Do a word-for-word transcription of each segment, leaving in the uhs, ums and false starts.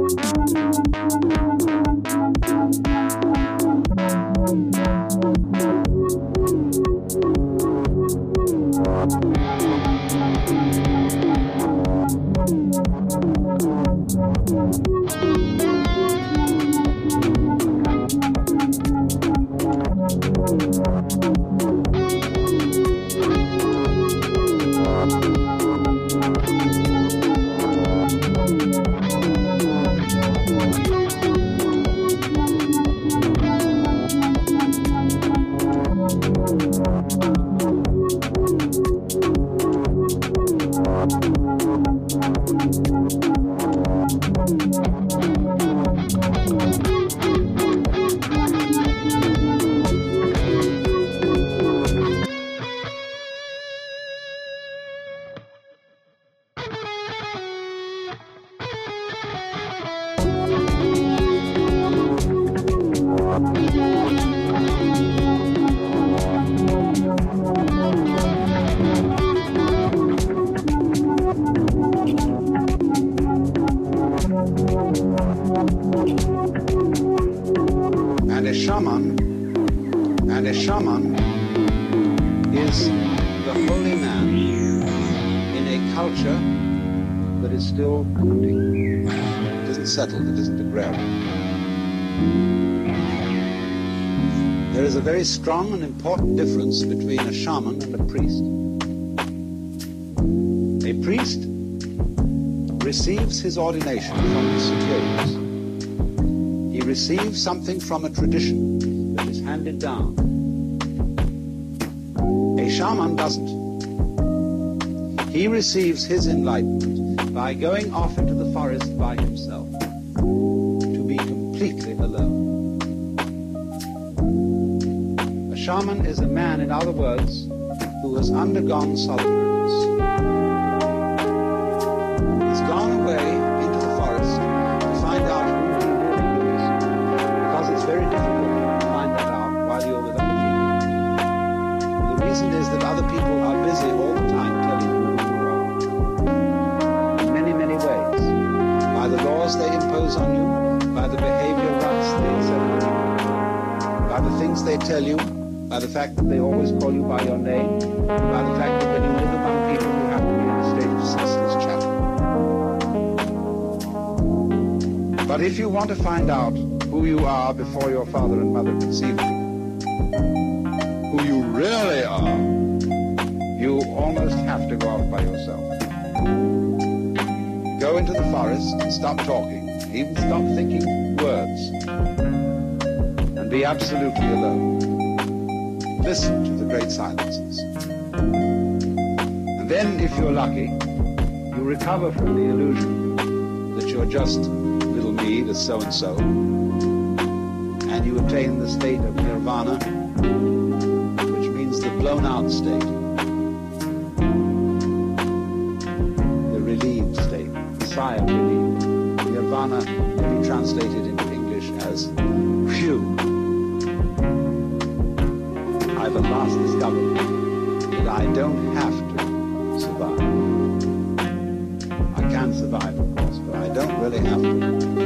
And a shaman, and a shaman is the holy man in a culture that is still hunting. It isn't settled, it isn't agrarian. There is a very strong and important difference between a shaman and a priest. A priest receives his ordination from his superiors. He receives something from a tradition that is handed down. A shaman doesn't. He receives his enlightenment by going off into the forest by himself, to be completely alone. A shaman is a man, in other words, who has undergone solitariness. He's gone away into the forest to find out who he really is, because it's very difficult to find that out while you're with other people. The reason is that other people are busy all the time telling you who you are, in many, many ways, by the laws they impose on you, by the behavior rights they accept, by the things they tell you, by the fact that they always call you by your name, by the fact that when you live among people you have to be in a state of ceaseless chatter. But if you want to find out who you are before your father and mother conceived you, who you really are, you almost have to go off by yourself. Go into the forest and stop talking, even stop thinking words, and be absolutely alone. Listen to the great silences. And then, if you're lucky, you recover from the illusion that you're just little me, the so-and-so, and you attain the state of nirvana, which means the blown-out state, the relieved state, the sigh of relief. Nirvana can be translated into English as phew. I've at last discovered that I don't have to survive. I can survive, of course, but I don't really have to.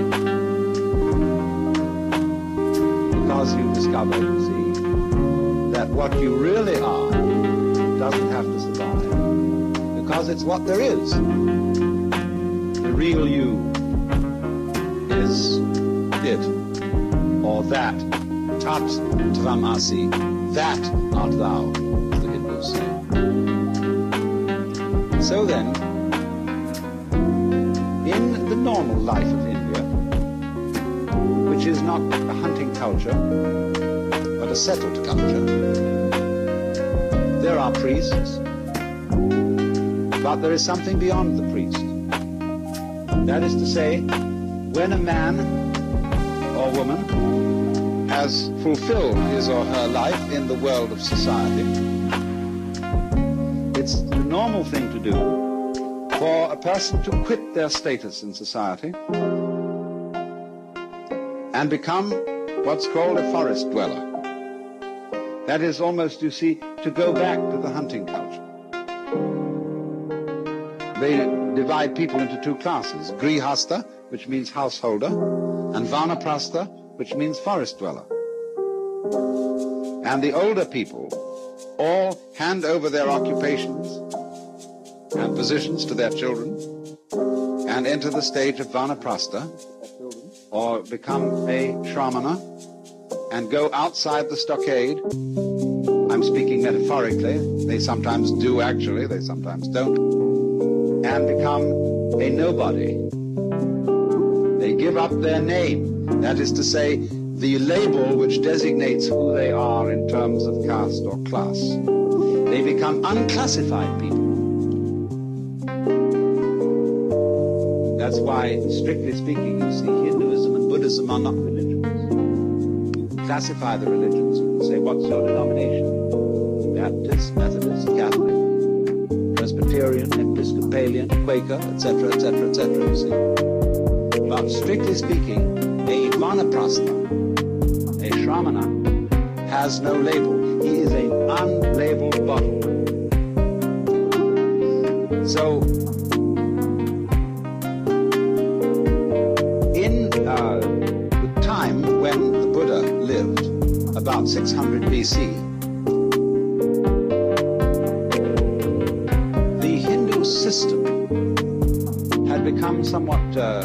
Because you discover, you see, that what you really are doesn't have to survive. Because it's what there is. The real you is it, or that, tat tvam asi. That art thou, as the Hindus say. So then, in the normal life of India, which is not a hunting culture, but a settled culture, there are priests, but there is something beyond the priest. That is to say, when a man or woman has fulfilled his or her life in the world of society, it's the normal thing to do for a person to quit their status in society and become what's called a forest dweller. That is almost, you see, to go back to the hunting culture. They divide people into two classes, grihasta, which means householder, and vanaprastha, which means forest dweller. And the older people all hand over their occupations and positions to their children and enter the stage of vanaprastha, or become a shramana and go outside the stockade. I'm speaking metaphorically. They sometimes do actually, they sometimes don't. And become a nobody. They give up their name. That is to say, the label which designates who they are in terms of caste or class. They become unclassified people. That's why, strictly speaking, you see, Hinduism and Buddhism are not religions. You classify the religions and say, what's your denomination? Baptist, Methodist, Catholic, Presbyterian, Episcopalian, Quaker, et cetera, et cetera, et cetera, you see. But strictly speaking, a vanaprastha, a shramana, has no label. He is an unlabeled bottle. So, in uh, the time when the Buddha lived, about six hundred B C, the Hindu system had become somewhat uh,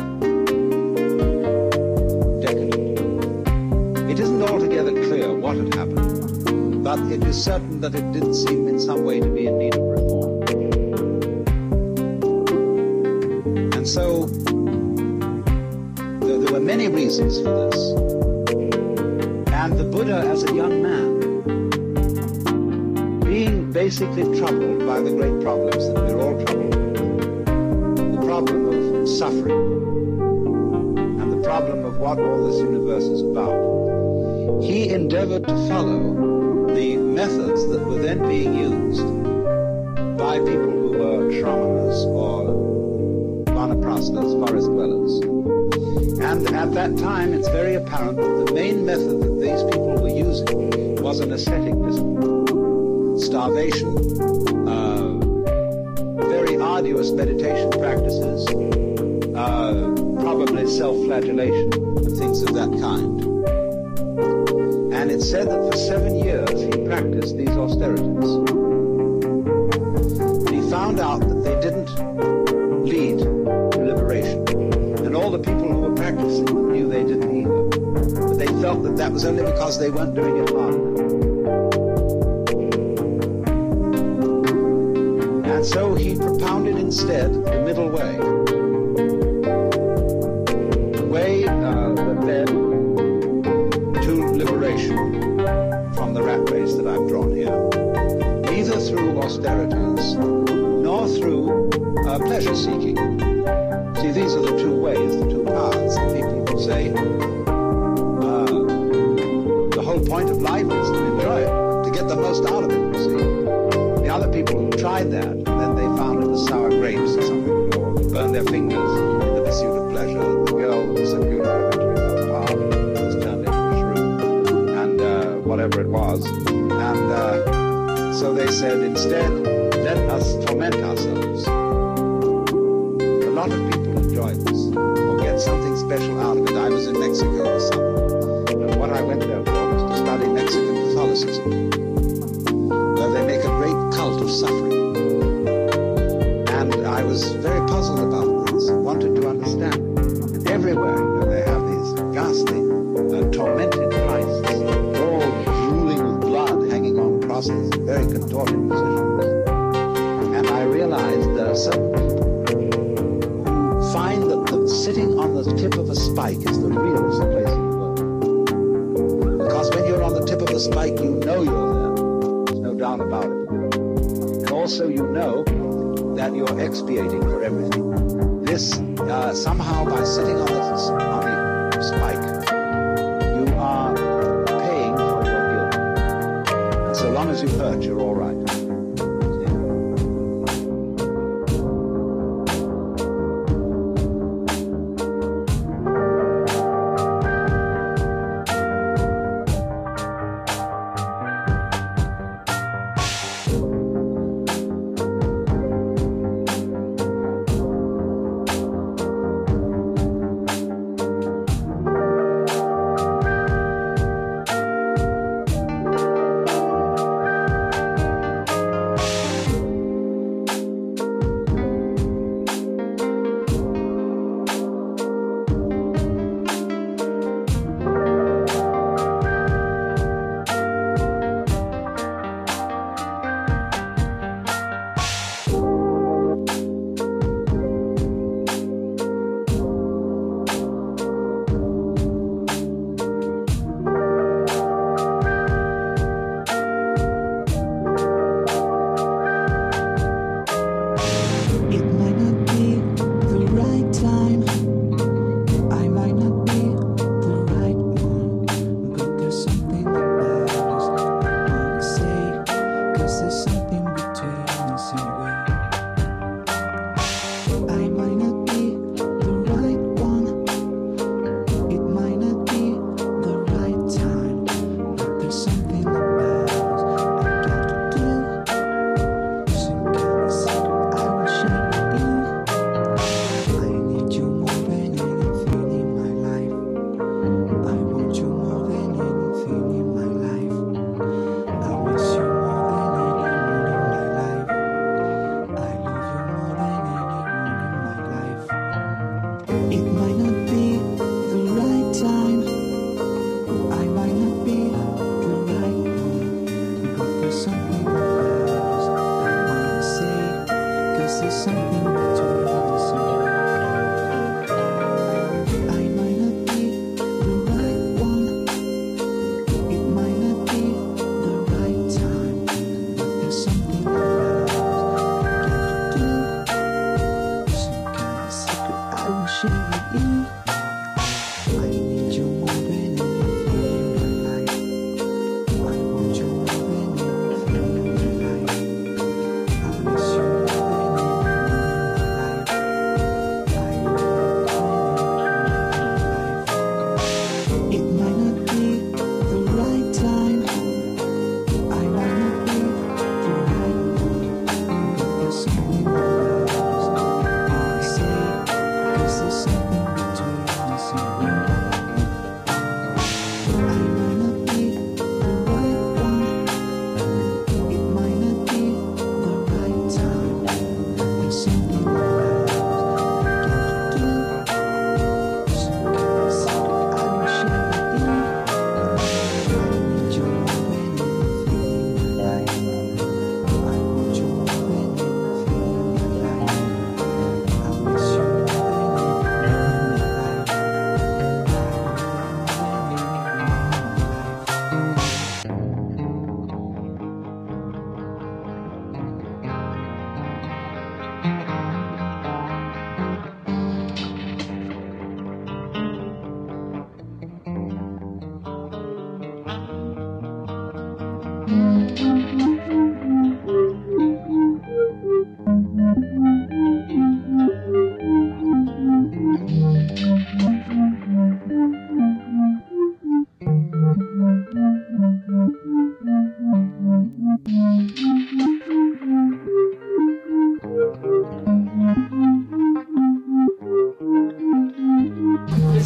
decadent. It isn't altogether clear what had happened, but it is certain that it did seem in some way to be in need of reform. And so there, there were many reasons for this. And the Buddha, as a young man, being basically troubled by the great problems that we're all troubled with, the problem of suffering and the problem of what all this universe is about, he endeavored to follow the methods that were then being used by people who were shramanas or vanaprasthas, forest dwellers. And at that time, it's very apparent that the main method that these people were using was an ascetic discipline. Starvation, uh, very arduous meditation practices, uh, probably self-flagellation, and things of that kind. And it's said that for seven years he practiced these austerities. And he found out that they didn't lead to liberation. And all the people who were practicing them knew they didn't either. But they felt that that was only because they weren't doing it hard enough. And so he propounded instead the middle way. The way uh, that led to liberation from the rat race that I've drawn here. Neither through austerities nor through uh, pleasure seeking. See, these are the two ways, the two paths that people would say, uh, the whole point of life is to enjoy it, to get the most out of it, you see. The other people who tried that, and then they found it was sour grapes or something, or burned their fingers in the pursuit of pleasure. The girl who was so beautiful eventually fell apart, was turned into a shrew, and uh, whatever it was. And uh, so they said, instead, let us torment ourselves. A lot of people enjoy this, or get something special out of it. I was in Mexico this summer, and what I went there for was to study Mexican Catholicism, where they make a great cult of suffering. And I was very puzzled about this, wanted to understand. And everywhere, you know, they have these ghastly, uh, tormented Christs, all drooling with blood, hanging on crosses, very contorted positions. And I realized there are certain people find that the, sitting on the tip of a spike is the realest place in the world. Because when you're on the tip of the spike, you know you're there. There's no doubt about it. And also you know that you're expiating for everything. This, uh, somehow by sitting on the, on the spike, you are paying for your guilt. And so long as you hurt, you're all right.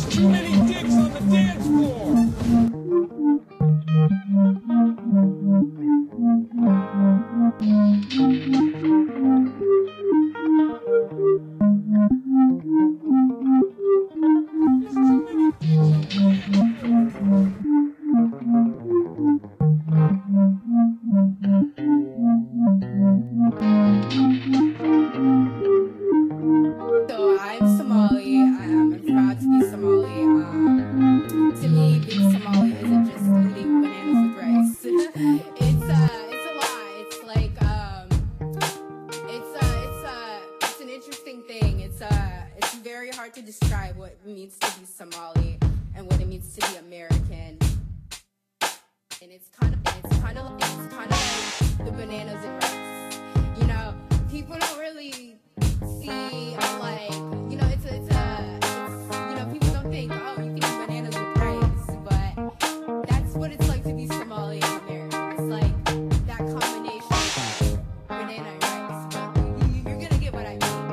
Too many dicks on the dance floor. So I'm Somali. Um, I'm proud to be Somali. Um, to me, being Somali isn't just eating bananas with rice. it's uh, it's a lot. It's like um, it's uh, it's uh, it's an interesting thing. It's uh, it's very hard to describe what it means to be Somali and what it means to be American. And it's kind of, it's kind of, it's kind of like the bananas and rice. You know, people don't really see like, you know, it's a, it's a, it's, you know, people don't think, oh, you can eat bananas with rice, but that's what it's like to be Somali in America. It's like that combination of banana and rice. But you, you're gonna get what I mean.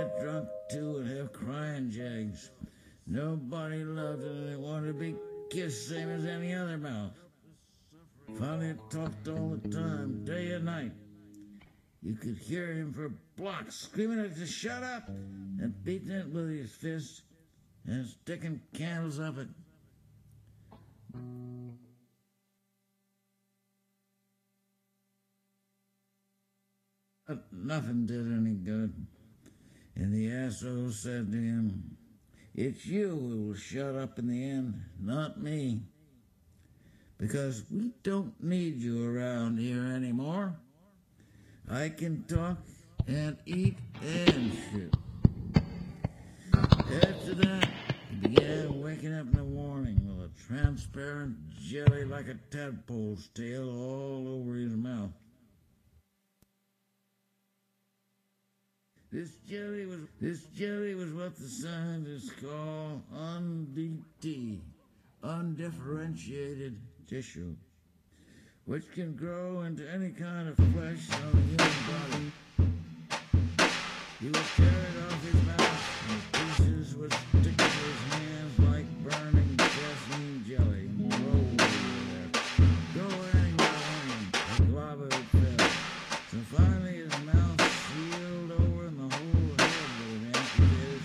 get drunk too and have crying jags. Nobody loved it and it wanted to be kissed same as any other mouth. Finally it talked all the time, day and night. You could hear him for blocks screaming at it to shut up and beating it with his fists and sticking candles up it. But nothing did any good. And the asshole said to him, "It's you who will shut up in the end, not me. Because we don't need you around here anymore. I can talk and eat and shoot." After that, he began waking up in the morning with a transparent jelly like a tadpole's tail all over his mouth. This jelly was this jelly was what the scientists call U D T, undifferentiated tissue, which can grow into any kind of flesh on the human body. He would tear it off his mouth, and pieces would stick to his hands like burning gasoline jelly and roll over there. Go anywhere on him, like lava it fell. So finally his mouth sealed over and the whole head would have amputated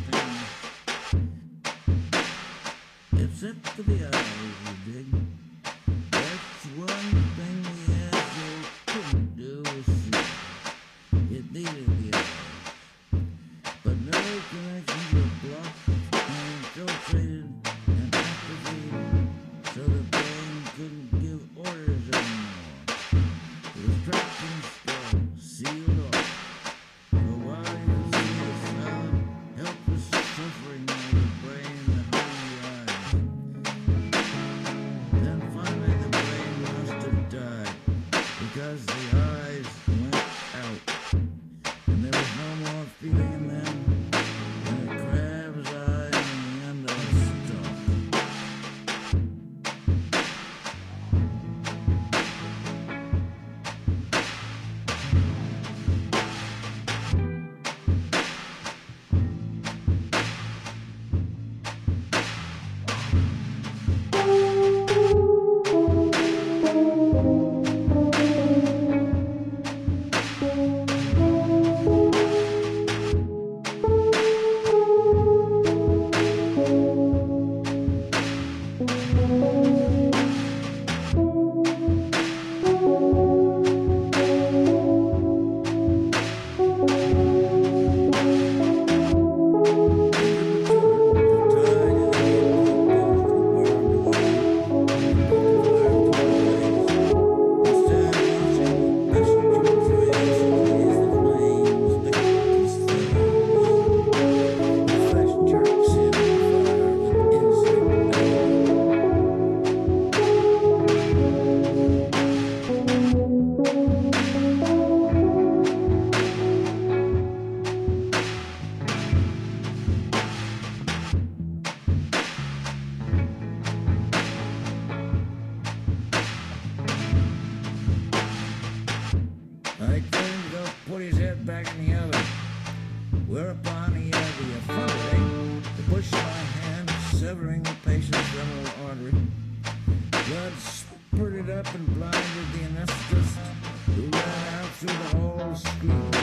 spontaneously. Except for the eyes, you dig? That's one thing the asshole couldn't do was see. It needed the eyes. But no connections were blocked and infiltrated and activated so the brain couldn't give orders anymore. It was trapped in the skull, sealed off. So while you could see the silent, helpless suffering of the brain behind the eyes, then finally the brain must have died because the eyes went out. And there was no more feeling in them than a crab's eye on the end of a stalk. I told him to go put his head back in the oven, whereupon he had the effrontery to push my hand, severing the patient's femoral artery. Blood spurted up and blinded the anesthetist, who ran out through the hole screaming.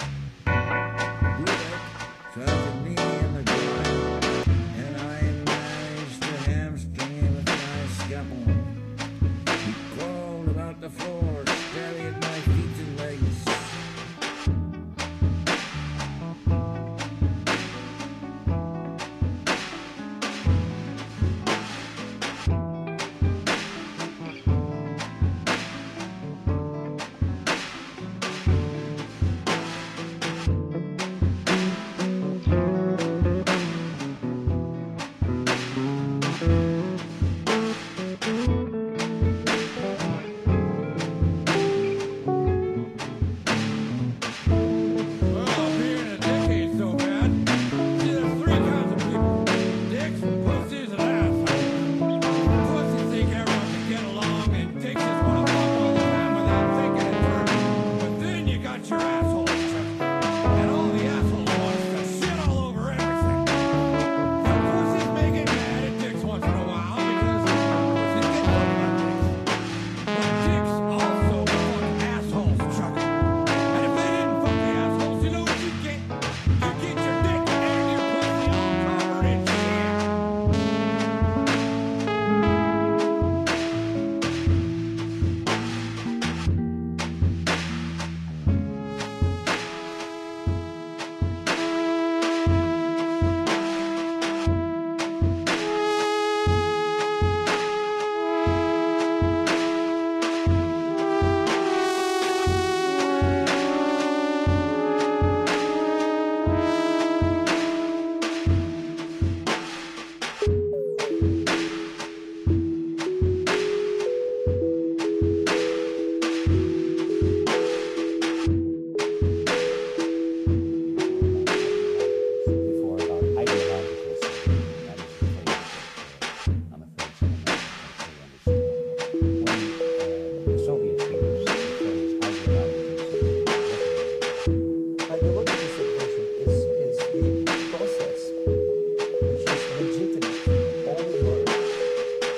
Blue tried to knee me in the groin, and I managed to hamstring him with my scalpel. He crawled about the floor, staring at my feet and legs.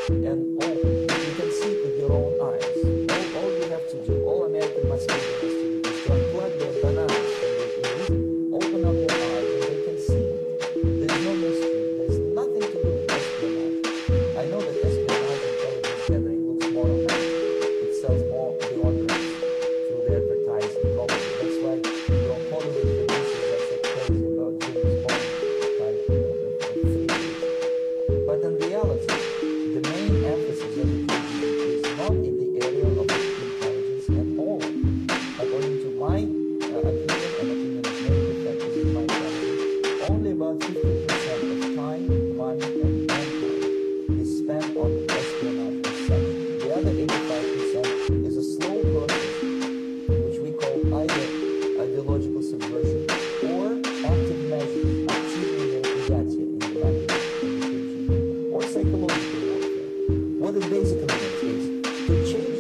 and all you can see it with your own eyes. All, all you have to do, all American mass media has to do, is to unplug their bananas from their ears, open up their eyes, and they can see it. There's no mystery. There's nothing to do with espionage. I know that espionage and intelligence gathering looks more romantic. It sells more deodorants through the advertising, probably. That's why your Hollywood producers are so crazy about James Bond type of, of, of thrillers. But in reality, the main emphasis of the K G B is not in the area of intelligence at all. According to my uh, opinion and opinion of many defectors in my family, only about fifty percent of time, money, and manpower is spent on espionage as such. The other eighty-five percent is a slow process, which we call either ideological subversion or active measures, активные мероприятия in the language of the K G B, or psychological warfare. What it basically means is to change